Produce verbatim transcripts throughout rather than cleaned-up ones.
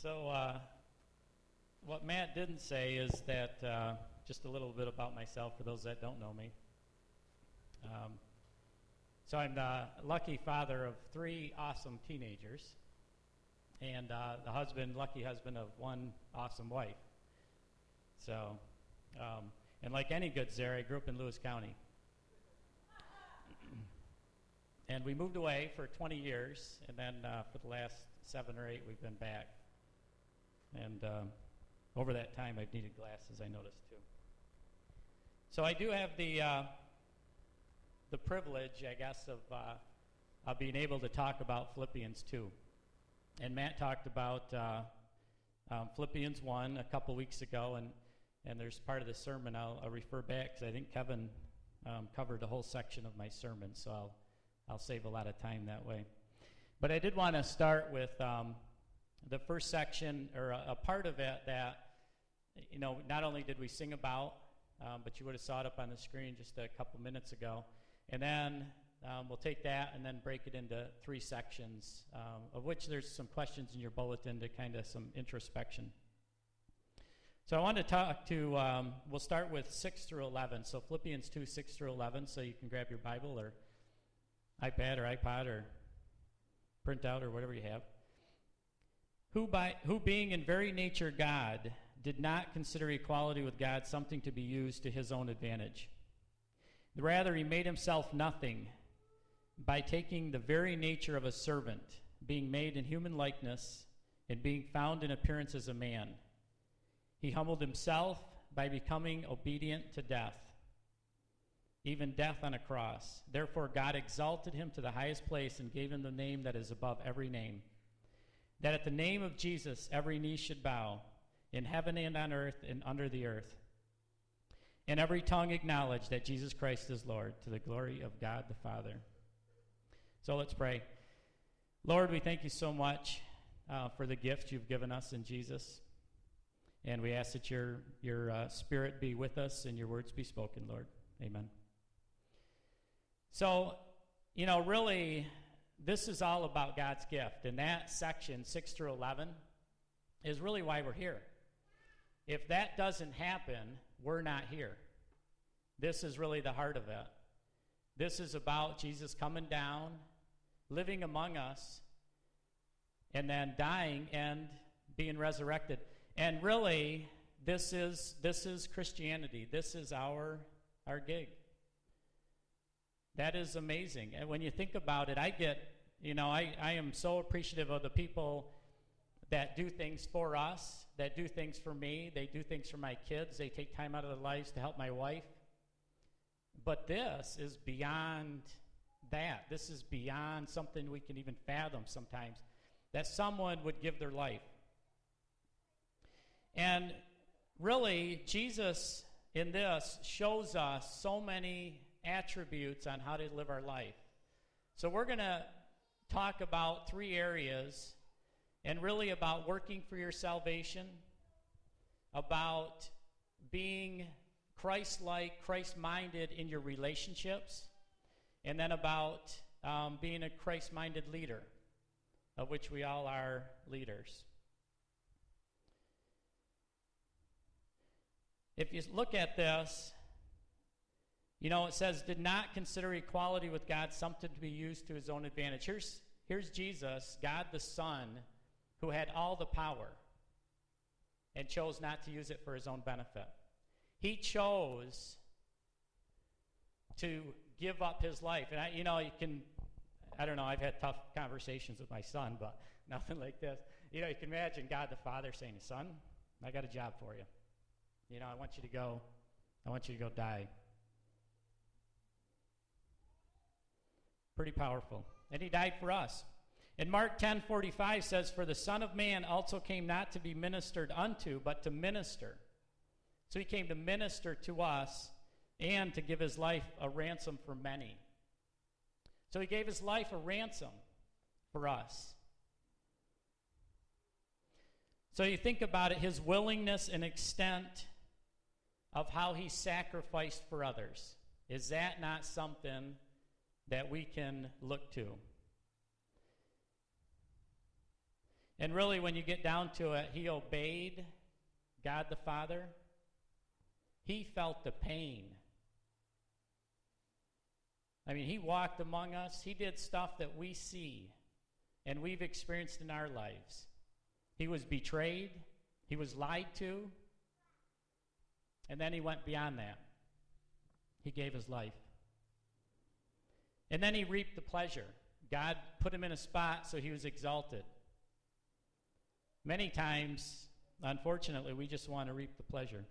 So, uh, what Matt didn't say is that uh, just a little bit about myself for those that don't know me. Um, so, I'm the lucky father of three awesome teenagers, and uh, the husband, lucky husband of one awesome wife. So, um, and like any good Zare, I grew up in Lewis County. And we moved away for twenty years, and then uh, for the last seven or eight, we've been back. And um, over that time, I've needed glasses, I noticed, too. So I do have the uh, the privilege, I guess, of, uh, of being able to talk about Philippians two. And Matt talked about uh, um, Philippians one a couple weeks ago, and, and there's part of the sermon I'll, I'll refer back, because I think Kevin um, covered the whole section of my sermon, so I'll I'll save a lot of time that way. But I did want to start with um, the first section, or a, a part of it that, you know, not only did we sing about, um, but you would have saw it up on the screen just a couple minutes ago. And then um, we'll take that and then break it into three sections, um, of which there's some questions in your bulletin to kind of some introspection. So I want to talk to, um, we'll start with six through eleven. So Philippians two, six through eleven, so you can grab your Bible or iPad or iPod or printout or whatever you have. Who, by, who being in very nature God, did not consider equality with God something to be used to his own advantage. Rather, he made himself nothing by taking the very nature of a servant, being made in human likeness, and being found in appearance as a man. He humbled himself by becoming obedient to death, even death on a cross. Therefore, God exalted him to the highest place and gave him the name that is above every name, that at the name of Jesus every knee should bow, in heaven and on earth and under the earth, and every tongue acknowledge that Jesus Christ is Lord, to the glory of God the Father. So let's pray. Lord, we thank you so much uh, for the gift you've given us in Jesus, and we ask that your, your uh, Spirit be with us and your words be spoken, Lord. Amen. So, you know, really, this is all about God's gift. And that section, six through eleven, is really why we're here. If that doesn't happen, we're not here. This is really the heart of it. This is about Jesus coming down, living among us, and then dying and being resurrected. And really, this is this is Christianity. This is our our gig. That is amazing. And when you think about it, I get, you know, I, I am so appreciative of the people that do things for us, that do things for me. They do things for my kids. They take time out of their lives to help my wife. But this is beyond that. This is beyond something we can even fathom sometimes, that someone would give their life. And really, Jesus in this shows us so many attributes on how to live our life. So we're going to talk about three areas, and really about working for your salvation, about being Christ-like, Christ-minded in your relationships, and then about um, being a Christ-minded leader, of which we all are leaders. If you look at this, you know, it says, did not consider equality with God something to be used to his own advantage. Here's, here's Jesus, God the Son, who had all the power and chose not to use it for his own benefit. He chose to give up his life. And, I, you know, you can, I don't know, I've had tough conversations with my son, but nothing like this. You know, you can imagine God the Father saying, son, I got a job for you. You know, I want you to go, I want you to go die. Pretty powerful. And he died for us. And Mark ten forty-five says, for the Son of Man also came not to be ministered unto, but to minister. So he came to minister to us and to give his life a ransom for many. So he gave his life a ransom for us. So you think about it, his willingness and extent of how he sacrificed for others. Is that not something that we can look to? And really, when you get down to it, he obeyed God the Father. He felt the pain. I mean, he walked among us. He did stuff that we see and we've experienced in our lives. He was betrayed. He was lied to. And then he went beyond that. He gave his life. And then he reaped the pleasure. God put him in a spot so he was exalted. Many times, unfortunately, we just want to reap the pleasure.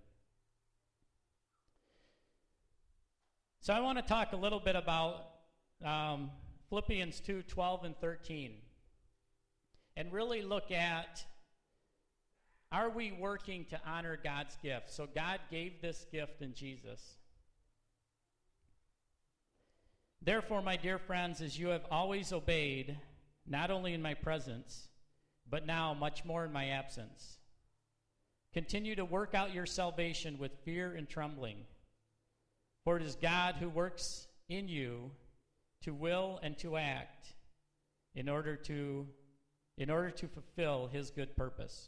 So I want to talk a little bit about um, Philippians two, twelve and thirteen. And really look at, are we working to honor God's gift? So God gave this gift in Jesus. Therefore, my dear friends, as you have always obeyed, not only in my presence, but now much more in my absence, continue to work out your salvation with fear and trembling. For it is God who works in you to will and to act in order to, in order to fulfill his good purpose.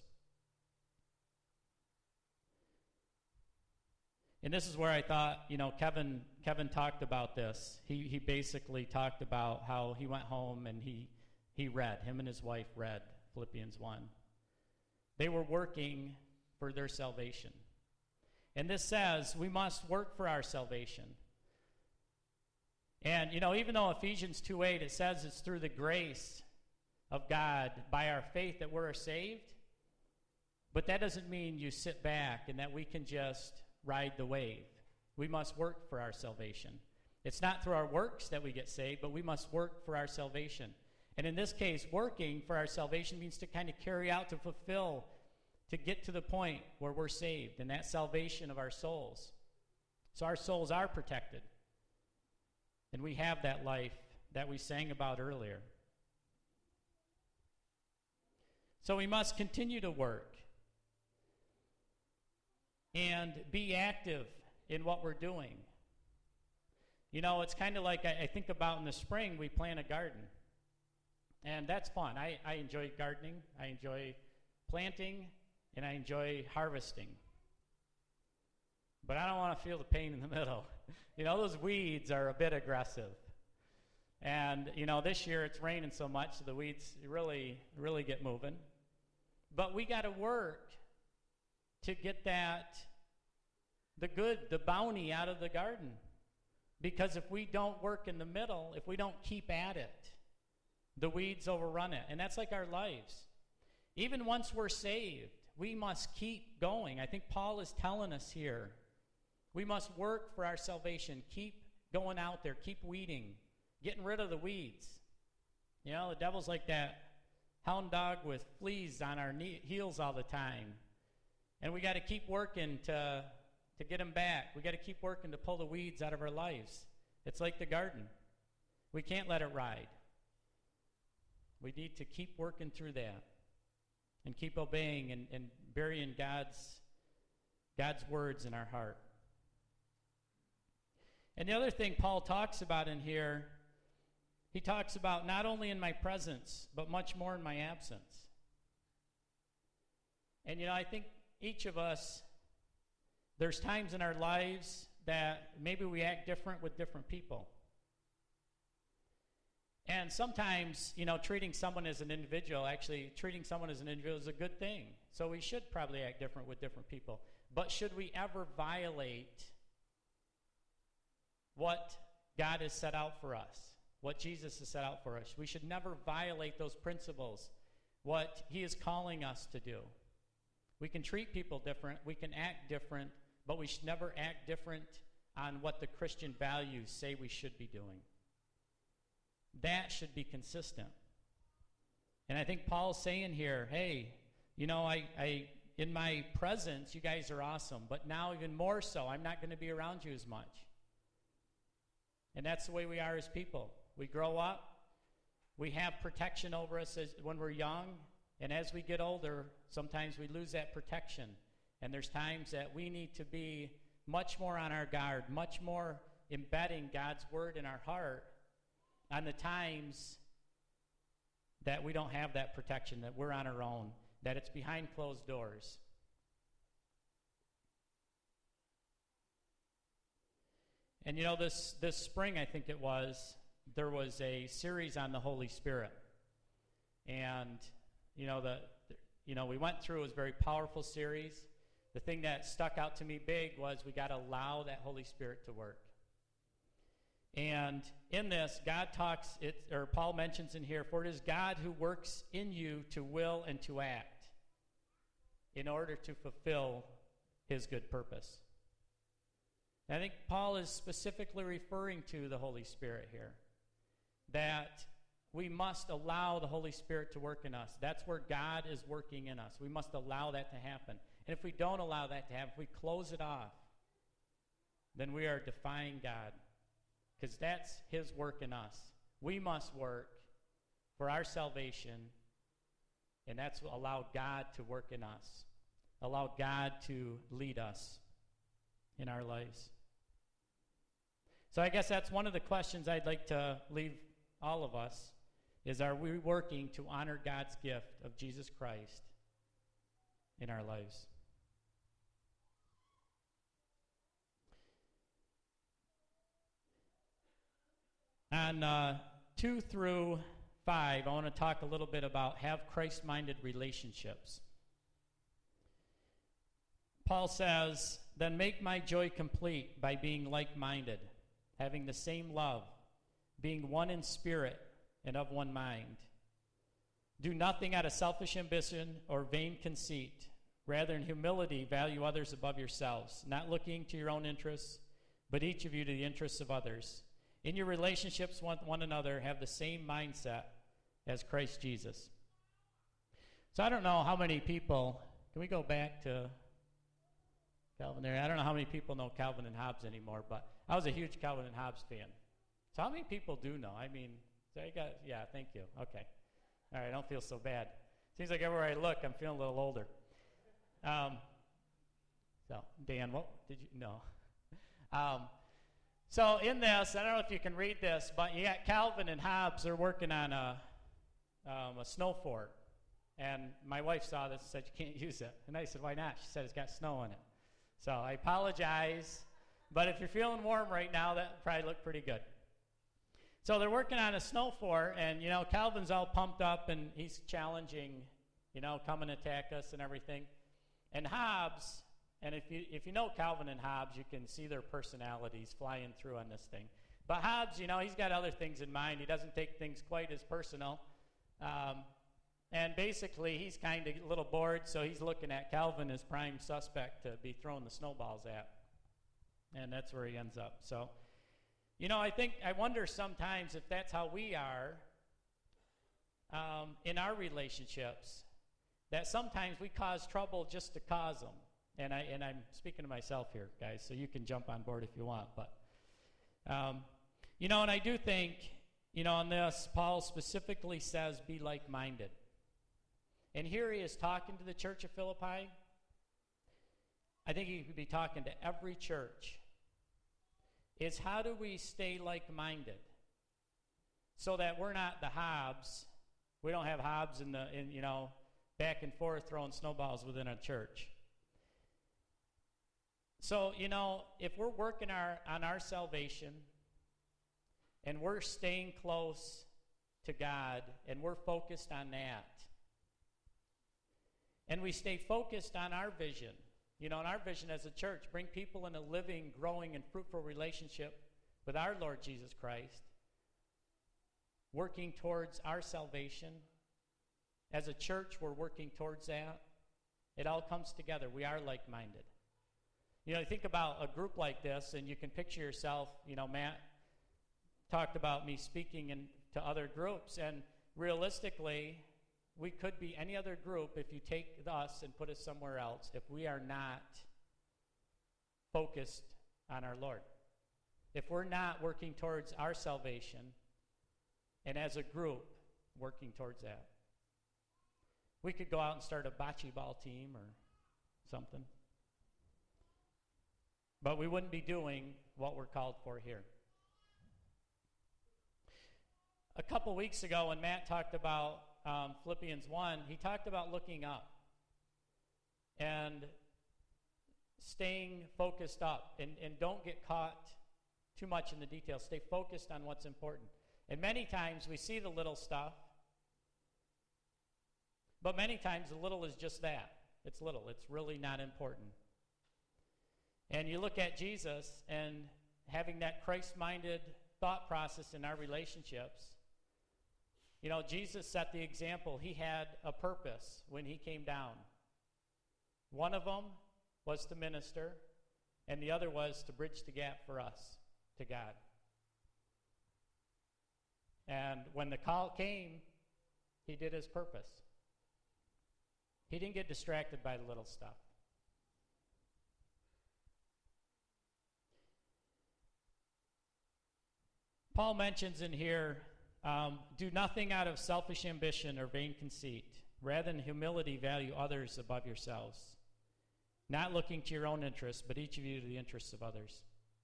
And this is where I thought, you know, Kevin Kevin talked about this. He he basically talked about how he went home and he he read, him and his wife read Philippians one. They were working for their salvation. And this says we must work for our salvation. And, you know, even though Ephesians two eight, it says it's through the grace of God by our faith that we're saved, but that doesn't mean you sit back and that we can just ride the wave. We must work for our salvation. It's not through our works that we get saved, but we must work for our salvation. And in this case, working for our salvation means to kind of carry out, to fulfill, to get to the point where we're saved, and that salvation of our souls. So our souls are protected. And we have that life that we sang about earlier. So we must continue to work and be active in what we're doing. You know, it's kind of like I, I think about in the spring, we plant a garden. And that's fun. I, I enjoy gardening. I enjoy planting, and I enjoy harvesting. But I don't want to feel the pain in the middle. You know, those weeds are a bit aggressive. And, you know, this year it's raining so much, so the weeds really, really get moving. But we got to work to get that, the good, the bounty out of the garden. Because if we don't work in the middle, if we don't keep at it, the weeds overrun it. And that's like our lives. Even once we're saved, we must keep going. I think Paul is telling us here, we must work for our salvation. Keep going out there. Keep weeding. Getting rid of the weeds. You know, the devil's like that hound dog with fleas on our knee, heels all the time. And we got to keep working to, to get them back. We got to keep working to pull the weeds out of our lives. It's like the garden. We can't let it ride. We need to keep working through that and keep obeying and, and burying God's, God's words in our heart. And the other thing Paul talks about in here, he talks about not only in my presence, but much more in my absence. And, you know, I think each of us, there's times in our lives that maybe we act different with different people. And sometimes, you know, treating someone as an individual, actually treating someone as an individual is a good thing. So we should probably act different with different people. But should we ever violate what God has set out for us, what Jesus has set out for us? We should never violate those principles, what he is calling us to do. We can treat people different, we can act different, but we should never act different on what the Christian values say we should be doing. That should be consistent. And I think Paul's saying here, hey, you know, I, I in my presence, you guys are awesome, but now even more so, I'm not going to be around you as much. And that's the way we are as people. We grow up, we have protection over us as, when we're young, and as we get older, sometimes we lose that protection. And there's times that we need to be much more on our guard, much more embedding God's word in our heart on the times that we don't have that protection, that we're on our own, that it's behind closed doors. And you know, this, this spring, I think it was, there was a series on the Holy Spirit. And, you know, the, you know, we went through, it was a very powerful series. The thing that stuck out to me big was we got to allow that Holy Spirit to work. And in this, God talks, it, or Paul mentions in here, for it is God who works in you to will and to act in order to fulfill his good purpose. And I think Paul is specifically referring to the Holy Spirit here, that we must allow the Holy Spirit to work in us. That's where God is working in us. We must allow that to happen. And if we don't allow that to happen, if we close it off, then we are defying God, because that's his work in us. We must work for our salvation, and that's allow God to work in us. Allow God to lead us in our lives. So I guess that's one of the questions I'd like to leave all of us, is are we working to honor God's gift of Jesus Christ in our lives? On uh, two through five, I want to talk a little bit about have Christ-minded relationships. Paul says, then make my joy complete by being like-minded, having the same love, being one in spirit and of one mind. Do nothing out of selfish ambition or vain conceit. Rather, in humility, value others above yourselves, not looking to your own interests, but each of you to the interests of others. In your relationships with one another, have the same mindset as Christ Jesus. So I don't know how many people, can we go back to Calvin there? I don't know how many people know Calvin and Hobbes anymore, but I was a huge Calvin and Hobbes fan. So how many people do know? I mean, so I got, yeah, thank you. Okay. All right, I don't feel so bad. Seems like everywhere I look, I'm feeling a little older. Um, so, Dan, what did you, no. Um, so in this, I don't know if you can read this, but you got Calvin and Hobbes are working on a, um, a snow fort. And my wife saw this and said, you can't use it. And I said, why not? She said, it's got snow in it. So I apologize. But if you're feeling warm right now, that probably looked pretty good. So they're working on a snow fort, and, you know, Calvin's all pumped up, and he's challenging, you know, come and attack us and everything. And Hobbes, and if you if you know Calvin and Hobbes, you can see their personalities flying through on this thing. But Hobbes, you know, he's got other things in mind. He doesn't take things quite as personal. Um, and basically, he's kind of a little bored, so he's looking at Calvin as prime suspect to be throwing the snowballs at. And that's where he ends up. So, you know, I think, I wonder sometimes if that's how we are um, in our relationships, that sometimes we cause trouble just to cause them. And, I, and I'm speaking to myself here, guys, so you can jump on board if you want. But, um, you know, and I do think, you know, on this, Paul specifically says, be like-minded. And here he is talking to the church of Philippi. I think he could be talking to every church. Is how do we stay like-minded so that we're not the Hobbes. We don't have Hobbes in the, in, you know, back and forth throwing snowballs within a church. So, you know, if we're working our, on our salvation and we're staying close to God and we're focused on that, and we stay focused on our vision, you know, and our vision as a church, bring people in a living, growing, and fruitful relationship with our Lord Jesus Christ, working towards our salvation. As a church, we're working towards that. It all comes together. We are like-minded. You know, you think about a group like this, and you can picture yourself, you know, Matt talked about me speaking in, to other groups, and realistically, we could be any other group if you take us and put us somewhere else if we are not focused on our Lord. If we're not working towards our salvation and as a group working towards that. We could go out and start a bocce ball team or something. But we wouldn't be doing what we're called for here. A couple weeks ago when Matt talked about um, Philippians one, he talked about looking up and staying focused up, and, and don't get caught too much in the details. Stay focused on what's important. And many times we see the little stuff, but many times the little is just that. It's little. It's really not important. And you look at Jesus and having that Christ-minded thought process in our relationships. You know, Jesus set the example. He had a purpose when he came down. One of them was to minister, and the other was to bridge the gap for us to God. And when the call came, he did his purpose. He didn't get distracted by the little stuff. Paul mentions in here, um, do nothing out of selfish ambition or vain conceit. Rather, in humility, value others above yourselves, not looking to your own interests, but each of you to the interests of others.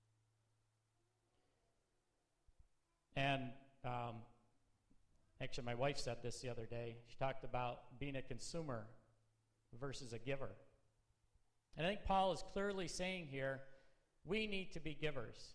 And um, actually, my wife said this the other day. She talked about being a consumer versus a giver. And I think Paul is clearly saying here, we need to be givers.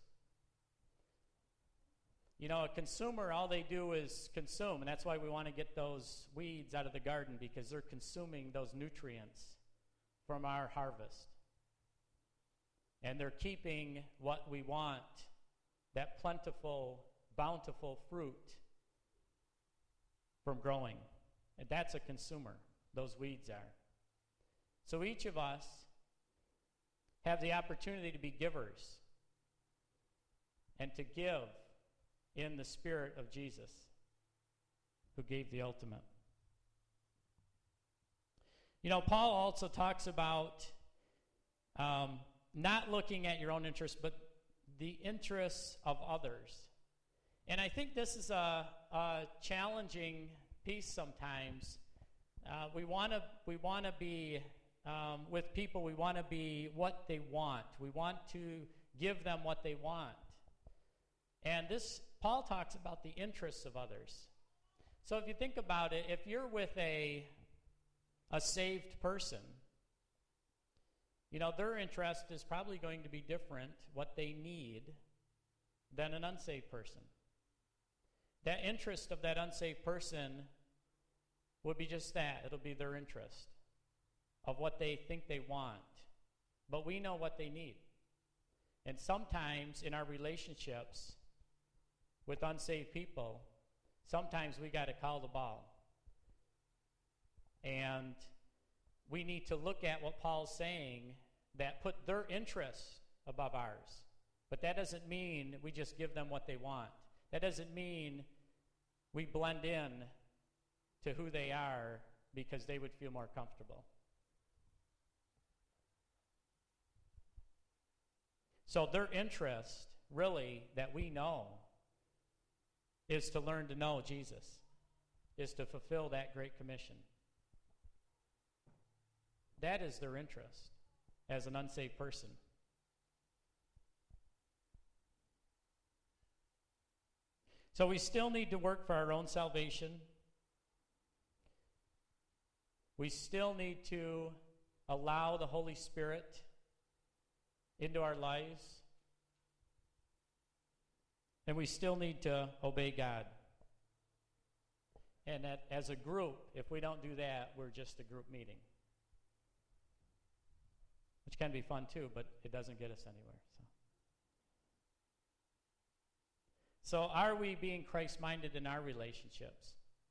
You know, a consumer, all they do is consume, and that's why we want to get those weeds out of the garden, because they're consuming those nutrients from our harvest. And they're keeping what we want, that plentiful, bountiful fruit, from growing. And that's a consumer, those weeds are. So each of us have the opportunity to be givers and to give in the spirit of Jesus, who gave the ultimate. You know, Paul also talks about um, not looking at your own interests, but the interests of others. And I think this is a, a challenging piece sometimes. Uh, we want to we want to be um, with people. We want to be what they want. We want to give them what they want. And this, Paul talks about the interests of others. So if you think about it, if you're with a a saved person, you know, their interest is probably going to be different, what they need, than an unsaved person. That interest of that unsaved person would be just that. It'll be their interest of what they think they want. But we know what they need. And sometimes in our relationships with unsaved people, sometimes we got to call the ball. And we need to look at what Paul's saying, that put their interests above ours. But that doesn't mean we just give them what they want. That doesn't mean we blend in to who they are because they would feel more comfortable. So their interest, really, that we know, is to learn to know Jesus, is to fulfill that great commission. That is their interest as an unsaved person. So we still need to work for our own salvation. We still need to allow the Holy Spirit into our lives. And we still need to obey God. And that as a group, if we don't do that, we're just a group meeting. Which can be fun too, but it doesn't get us anywhere. So, so are we being Christ-minded in our relationships?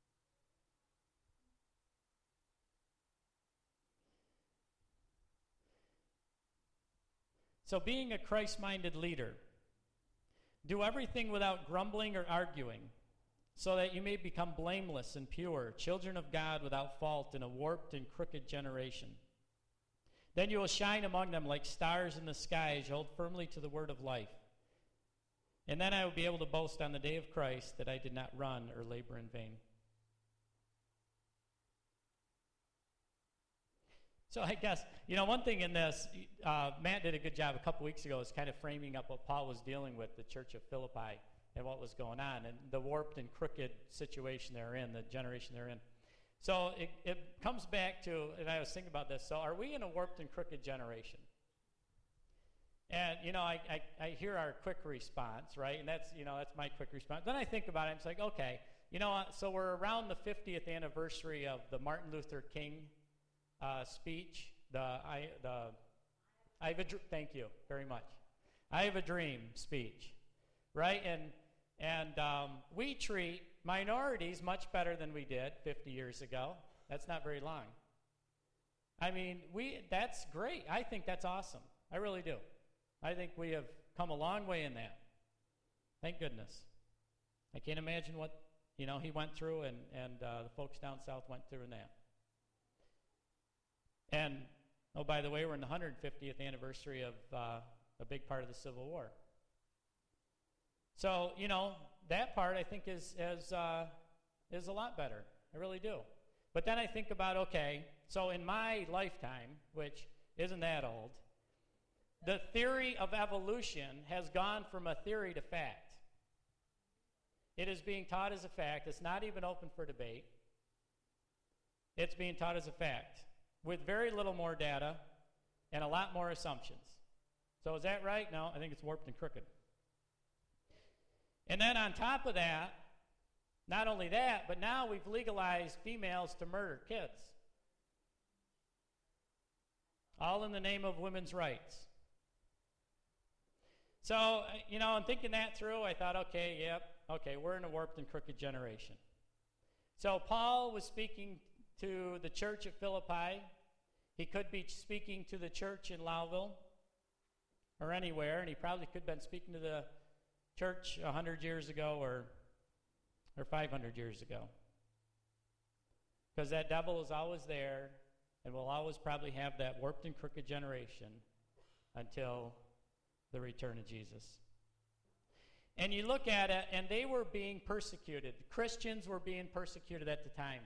So being a Christ-minded leader, do everything without grumbling or arguing, so that you may become blameless and pure, children of God without fault in a warped and crooked generation. Then you will shine among them like stars in the sky as you hold firmly to the word of life. And then I will be able to boast on the day of Christ that I did not run or labor in vain. So I guess, you know, one thing in this, uh, Matt did a good job a couple weeks ago is kind of framing up what Paul was dealing with, the church of Philippi, and what was going on, and the warped and crooked situation they're in, the generation they're in. So it, it comes back to, and I was thinking about this, so are we in a warped and crooked generation? And, you know, I, I, I hear our quick response, right? And that's, you know, that's my quick response. Then I think about it, and it's like, okay, you know, so we're around the fiftieth anniversary of the Martin Luther King uh, speech, the, I, the, I have a, thank you very much. I have a dream speech, right? And, and um, we treat minorities much better than we did fifty years ago. That's not very long. I mean, we that's great. I think that's awesome. I really do. I think we have come a long way in that. Thank goodness. I can't imagine what, you know, he went through and, and uh, the folks down south went through in that. And, oh, by the way, we're in the one hundred fiftieth anniversary of uh, a big part of the Civil War. So, you know, that part I think is, is, uh, is a lot better. I really do. But then I think about, okay, so in my lifetime, which isn't that old, the theory of evolution has gone from a theory to fact. It is being taught as a fact. It's not even open for debate. It's being taught as a fact with very little more data and a lot more assumptions. So is that right? No, I think it's warped and crooked. And then on top of that, not only that, but now we've legalized females to murder kids. All in the name of women's rights. So, you know, I'm thinking that through. I thought, okay, yep, okay, we're in a warped and crooked generation. So Paul was speaking to the church at Philippi. He could be speaking to the church in Lowville or anywhere, and he probably could have been speaking to the church one hundred years ago or, or five hundred years ago. Because that devil is always there and will always probably have that warped and crooked generation until the return of Jesus. And you look at it, and they were being persecuted. Christians were being persecuted at the time.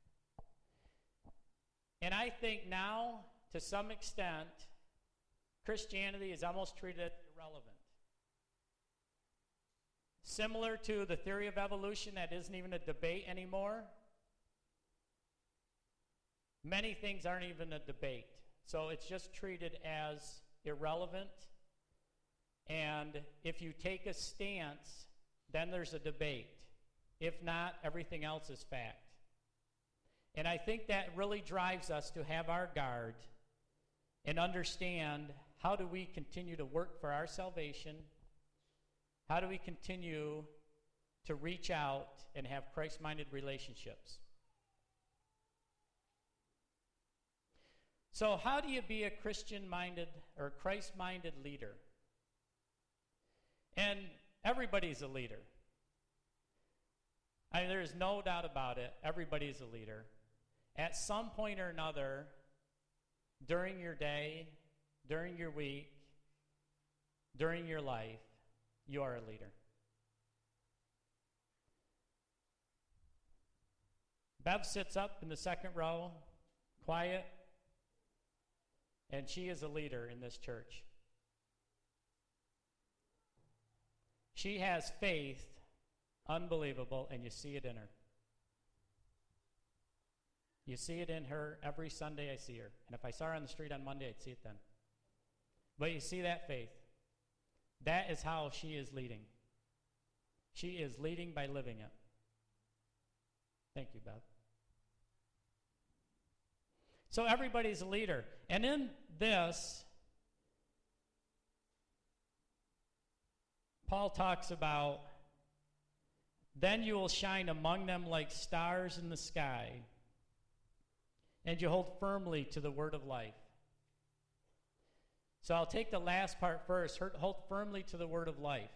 And I think now, to some extent, Christianity is almost treated as irrelevant. Similar to the theory of evolution that isn't even a debate anymore. Many things aren't even a debate. So it's just treated as irrelevant. And if you take a stance, then there's a debate. If not, everything else is fact. And I think that really drives us to have our guard and understand, how do we continue to work for our salvation? How do we continue to reach out and have Christ-minded relationships? So how do you be a Christian-minded or Christ-minded leader? And everybody's a leader. I mean, there's no doubt about it. Everybody's a leader. At some point or another, during your day, during your week, during your life, you are a leader. Bev sits up in the second row, quiet, and she is a leader in this church. She has faith, unbelievable, and you see it in her. You see it in her every Sunday I see her. And if I saw her on the street on Monday, I'd see it then. But you see that faith. That is how she is leading. She is leading by living it. Thank you, Bev. So everybody's a leader. And in this, Paul talks about, then you will shine among them like stars in the sky, and you hold firmly to the word of life. So I'll take the last part first. Hold firmly to the word of life.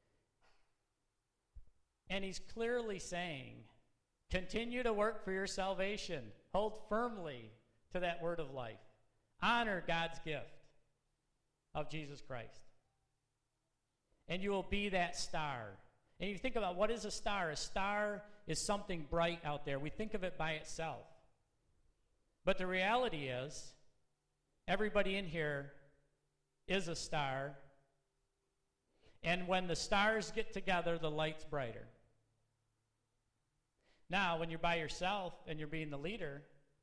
And he's clearly saying, continue to work for your salvation. Hold firmly to that word of life. Honor God's gift of Jesus Christ. And you will be that star. And you think about, what is a star? A star is something bright out there. We think of it by itself. But the reality is, everybody in here is a star. And when the stars get together, the light's brighter. Now, when you're by yourself and you're being the leader,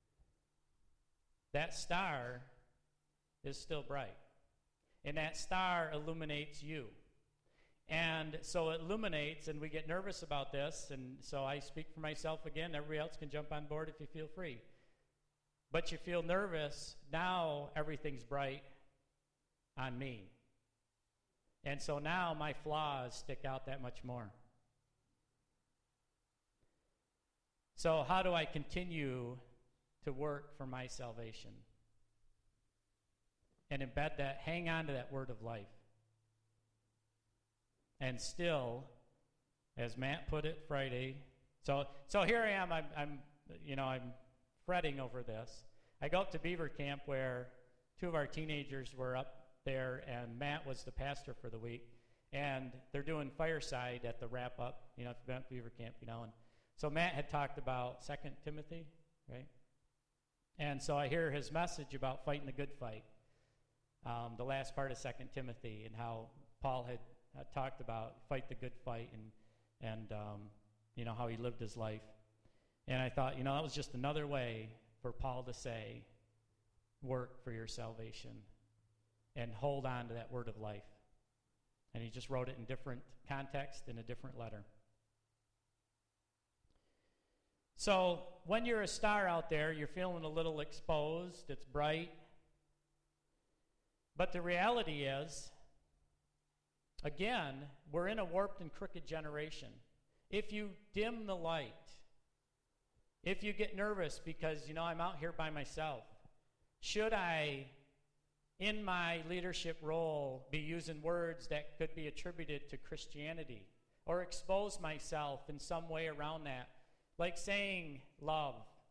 that star is still bright. And that star illuminates you. And so it illuminates, and we get nervous about this, and so I speak for myself again. Everybody else can jump on board if you feel free. But you feel nervous, now everything's bright on me. And so now my flaws stick out that much more. So how do I continue to work for my salvation? And embed that, hang on to that word of life. And still, as Matt put it Friday, so so here I am, I'm, I'm you know, I'm fretting over this. I go up to Beaver Camp where two of our teenagers were up there, and Matt was the pastor for the week, and they're doing fireside at the wrap-up, you know, if you've been to Beaver Camp, you know, and so Matt had talked about Second Timothy, right? And so I hear his message about fighting the good fight, um, the last part of Second Timothy, and how Paul had uh, talked about fight the good fight, and, and um, you know, how he lived his life. And I thought, you know, that was just another way for Paul to say, work for your salvation and hold on to that word of life. And he just wrote it in different context in a different letter. So when you're a star out there, you're feeling a little exposed, it's bright. But the reality is, again, we're in a warped and crooked generation. If you dim the light, if you get nervous because, you know, I'm out here by myself, should I, in my leadership role, be using words that could be attributed to Christianity or expose myself in some way around that? Like saying love,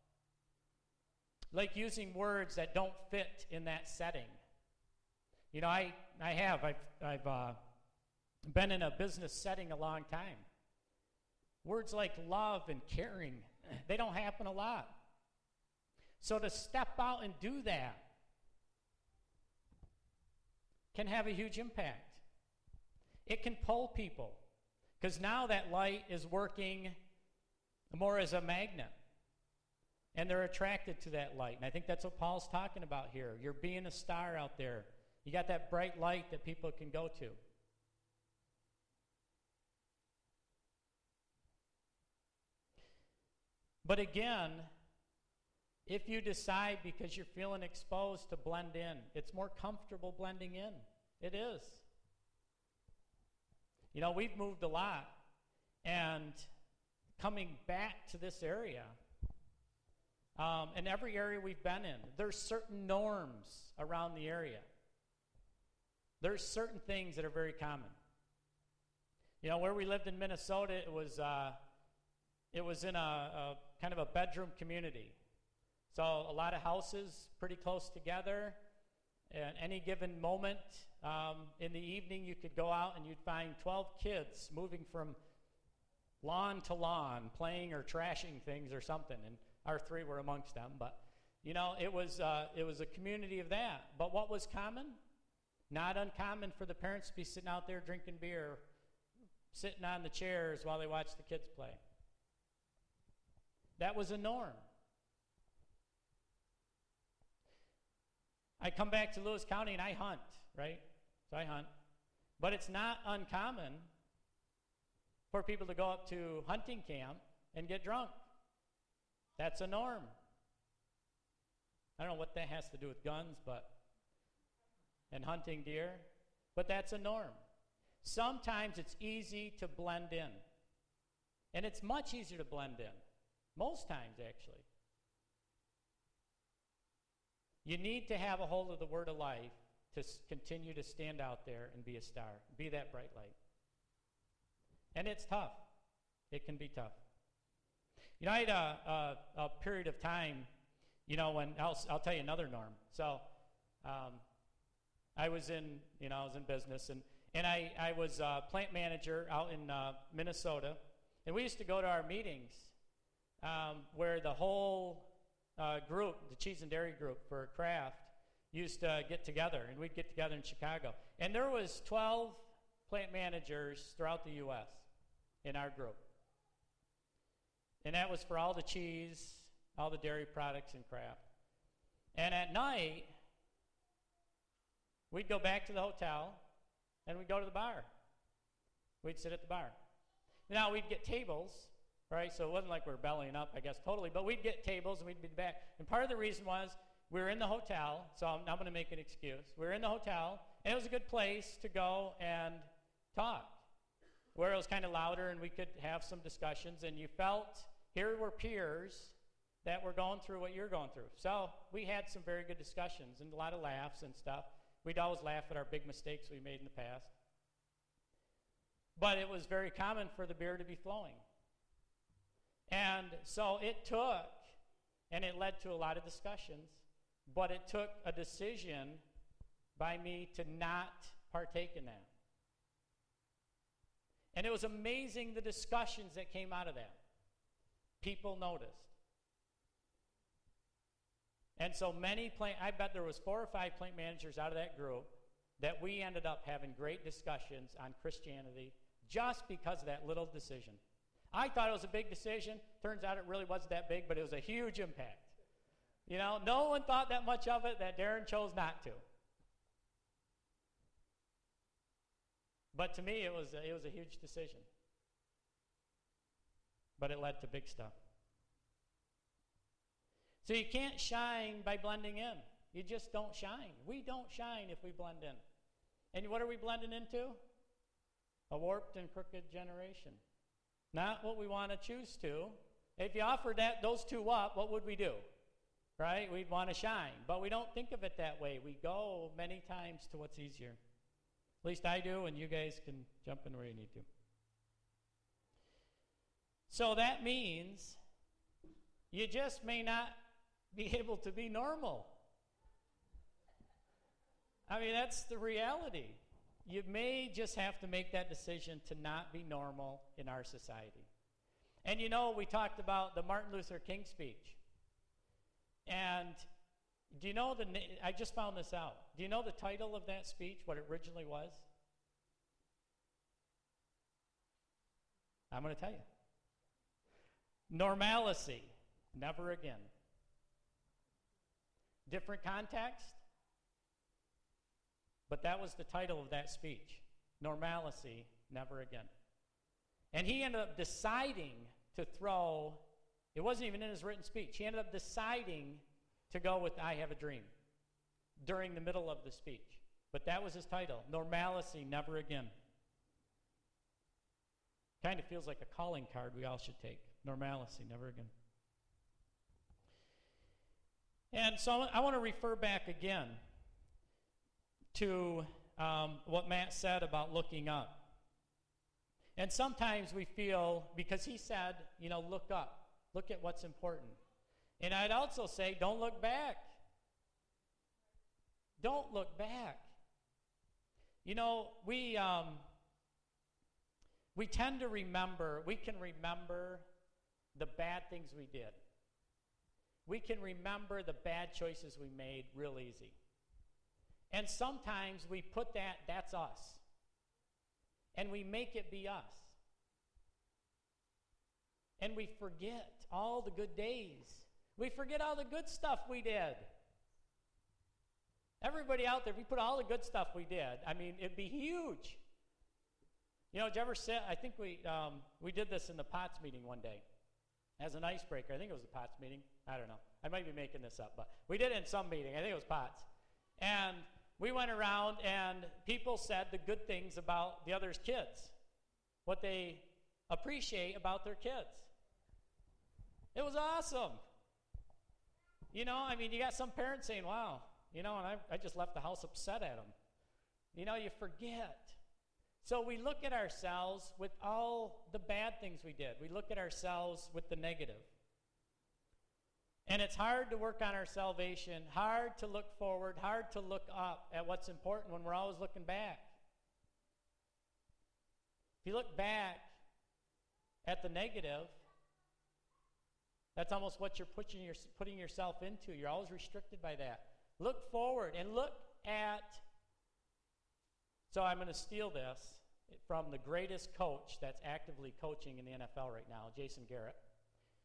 like using words that don't fit in that setting. You know, I, I have. I've, I've uh, been in a business setting a long time. Words like love and caring, they don't happen a lot. So to step out and do that can have a huge impact. It can pull people, because now that light is working more as a magnet, and they're attracted to that light. And I think that's what Paul's talking about here. You're being a star out there. You got that bright light that people can go to. But again, if you decide because you're feeling exposed to blend in, it's more comfortable blending in. It is. You know, we've moved a lot, and coming back to this area, um, in every area we've been in, there's certain norms around the area. There's certain things that are very common. You know, where we lived in Minnesota, it was uh, it was in a, a kind of a bedroom community. So a lot of houses pretty close together. At any given moment um, in the evening, you could go out and you'd find twelve kids moving from lawn to lawn, playing or trashing things or something, and our three were amongst them. But you know, it was uh, it was a community of that. But what was common? Not uncommon for the parents to be sitting out there drinking beer, sitting on the chairs while they watched the kids play. That was a norm. I come back to Lewis County and I hunt, right? So I hunt. But it's not uncommon for people to go up to hunting camp and get drunk. That's a norm. I don't know what that has to do with guns, but and hunting deer, but that's a norm. Sometimes it's easy to blend in. And it's much easier to blend in. Most times, actually. You need to have a hold of the word of life to s- continue to stand out there and be a star, be that bright light. And it's tough. It can be tough. You know, I had a, a, a period of time, you know, when, I'll, I'll tell you another norm. So, um, I was in, you know, I was in business, and, and I, I was a plant manager out in uh, Minnesota, and we used to go to our meetings um, where the whole uh, group, the cheese and dairy group for Kraft, used to get together, and we'd get together in Chicago. And there was twelve plant managers throughout the U S in our group. And that was for all the cheese, all the dairy products and crap. And at night, we'd go back to the hotel, and we'd go to the bar. We'd sit at the bar. Now, we'd get tables, right? So it wasn't like we were bellying up, I guess, totally. But we'd get tables, and we'd be back. And part of the reason was we were in the hotel, so I'm not going to make an excuse. We were in the hotel, and it was a good place to go and talk, where it was kind of louder, and we could have some discussions. And you felt, here were peers that were going through what you're going through. So we had some very good discussions and a lot of laughs and stuff. We'd always laugh at our big mistakes we made in the past. But it was very common for the beer to be flowing. And so it took, and it led to a lot of discussions, but it took a decision by me to not partake in that. And it was amazing the discussions that came out of that. People noticed. And so many plant, I bet there was four or five plant managers out of that group that we ended up having great discussions on Christianity just because of that little decision. I thought it was a big decision. Turns out it really wasn't that big, but it was a huge impact. You know, no one thought that much of it that Darren chose not to. But to me, it was a, it was a huge decision. But it led to big stuff. So you can't shine by blending in. You just don't shine. We don't shine if we blend in. And what are we blending into? A warped and crooked generation. Not what we want to choose to. If you offered that those two up, what would we do? Right? We'd want to shine. But we don't think of it that way. We go many times to what's easier. At least I do, and you guys can jump in where you need to. So that means you just may not be able to be normal. I mean, that's the reality. You may just have to make that decision to not be normal in our society. And you know, we talked about the Martin Luther King speech. And do you know the, I just found this out. Do you know the title of that speech, what it originally was? I'm going to tell you. Normalcy, never again. Different context, but that was the title of that speech. Normalcy, never again. And he ended up deciding to throw, it wasn't even in his written speech, he ended up deciding to go with I Have a Dream during the middle of the speech. But that was his title, Normalcy, Never Again. Kind of feels like a calling card we all should take. Normalcy, never again. And so I want to refer back again to um, what Matt said about looking up. And sometimes we feel, because he said, you know, look up. Look at what's important. And I'd also say, don't look back. Don't look back. You know, we um, we tend to remember, we can remember the bad things we did. We can remember the bad choices we made real easy. And sometimes we put that, that's us. And we make it be us. And we forget all the good days. We forget all the good stuff we did. Everybody out there, if we put all the good stuff we did, I mean, it'd be huge. You know, did you ever sit, I think we um, we did this in the POTS meeting one day as an icebreaker. I think it was the POTS meeting. I don't know. I might be making this up, but we did it in some meeting. I think it was POTS. And we went around and people said the good things about the other's kids, what they appreciate about their kids. It was awesome. You know, I mean, you got some parents saying, wow, you know, and I, I just left the house upset at them. You know, you forget. So we look at ourselves with all the bad things we did. We look at ourselves with the negative. And it's hard to work on our salvation, hard to look forward, hard to look up at what's important when we're always looking back. If you look back at the negative, that's almost what you're putting, your, putting yourself into. You're always restricted by that. Look forward and look at, so I'm going to steal this from the greatest coach that's actively coaching in the N F L right now, Jason Garrett.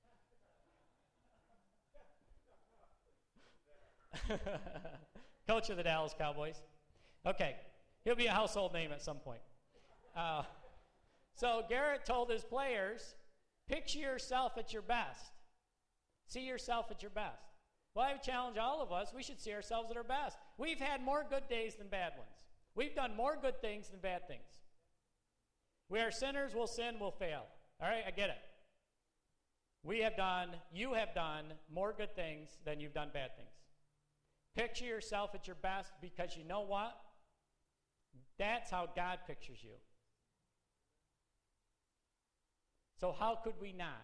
Coach of the Dallas Cowboys. Okay, he'll be a household name at some point. Uh, so Garrett told his players, picture yourself at your best. See yourself at your best. Well, I would challenge all of us, we should see ourselves at our best. We've had more good days than bad ones. We've done more good things than bad things. We are sinners, we'll sin, we'll fail. All right, I get it. We have done, you have done more good things than you've done bad things. Picture yourself at your best, because you know what? That's how God pictures you. So how could we not?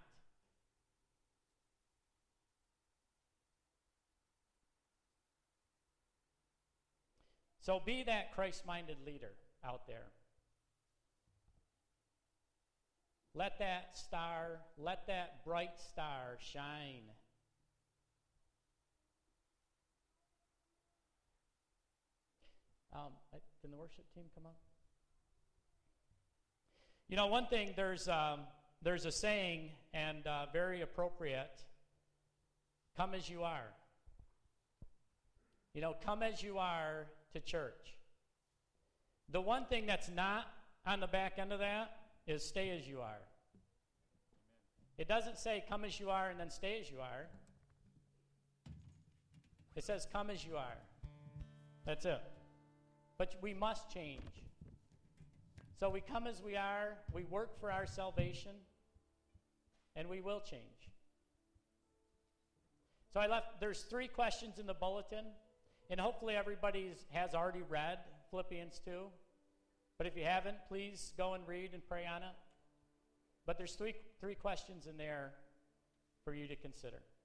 So be that Christ-minded leader out there. Let that star, let that bright star shine. Um, can the worship team come up? You know, one thing, there's, um, there's a saying, and uh, very appropriate, come as you are. You know, come as you are to church. The one thing that's not on the back end of that is stay as you are. It doesn't say come as you are and then stay as you are. It says come as you are. That's it. But we must change. So we come as we are, we work for our salvation, and we will change. So I left, there's three questions in the bulletin. And hopefully everybody has already read Philippians two. But if you haven't, please go and read and pray on it. But there's three, three questions in there for you to consider.